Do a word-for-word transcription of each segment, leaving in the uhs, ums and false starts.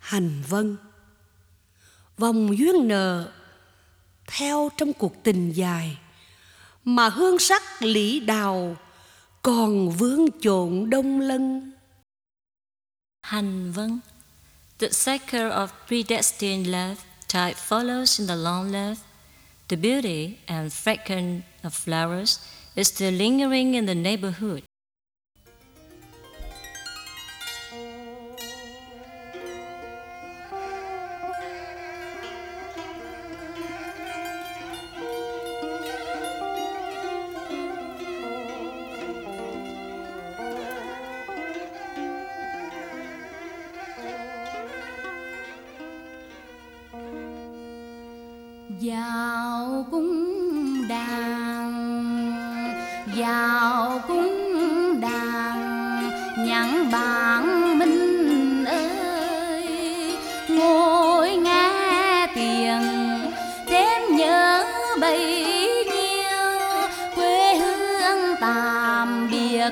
hành vân. Vòng duyên nợ theo trong cuộc tình dài, mà hương sắc lĩ đào còn vương chộn đông lân. Hành vân. The cycle of predestined love type follows in the long love. The beauty and fragrance of flowers is still lingering in the neighborhood. Vào cung đàn, vào cung đàn, nhắn bạn mình ơi, ngồi nghe tiền thêm nhớ bấy nhiêu, quê hương tạm biệt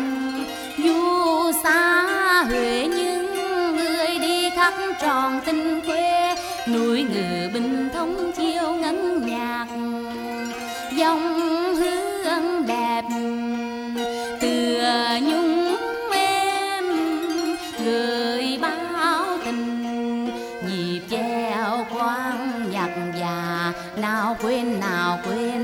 dù xa Huế nhưng người đi khắc tròn tình quê. Núi Ngự Bình Thông chiều ngân nhạc, dòng hương đẹp tựa nhung êm, gửi báo tình nhịp chèo quang nhạc già. Nào quên nào quên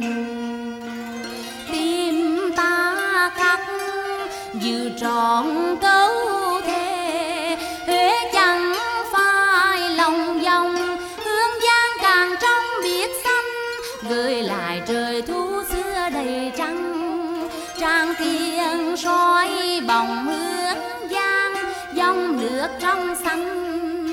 tim ta khắc dự trọn câu thề, Huế chẳng phải lòng vòng, hương giang càng trong biết xanh, gửi lại trời thu xưa đầy trăng. Trang thiên soi bóng hương giang, dòng nước trong xanh,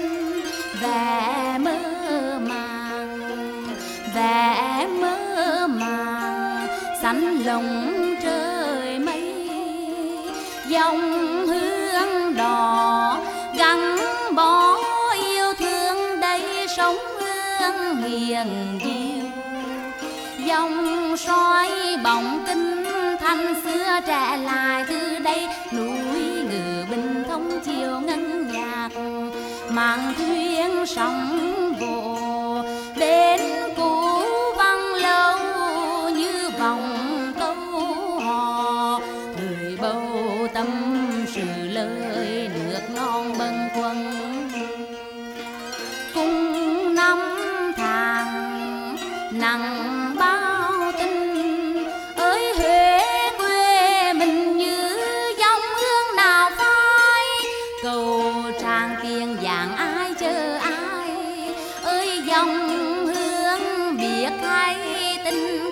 vẻ mơ màng, vẻ mơ màng, xanh lồng trời mây. Dòng hương đỏ gắn bó yêu thương đây, sống hương hiền diệu. Dòng soi bóng kinh thanh xưa trẻ lại từ đây, núi Ngự Bình Thông chiều ngân nhạc, mang thuyền sóng vỗ đến cũ văn lâu như vòng câu hò, người bầu tâm sự lời nước non bâng khuâng. Cùng năm tháng nặng bao tình ơi, Huế quê mình như dòng hương nào phai, cầu Tràng Tiền dạng ai chờ ai ơi, dòng hương biết hay tình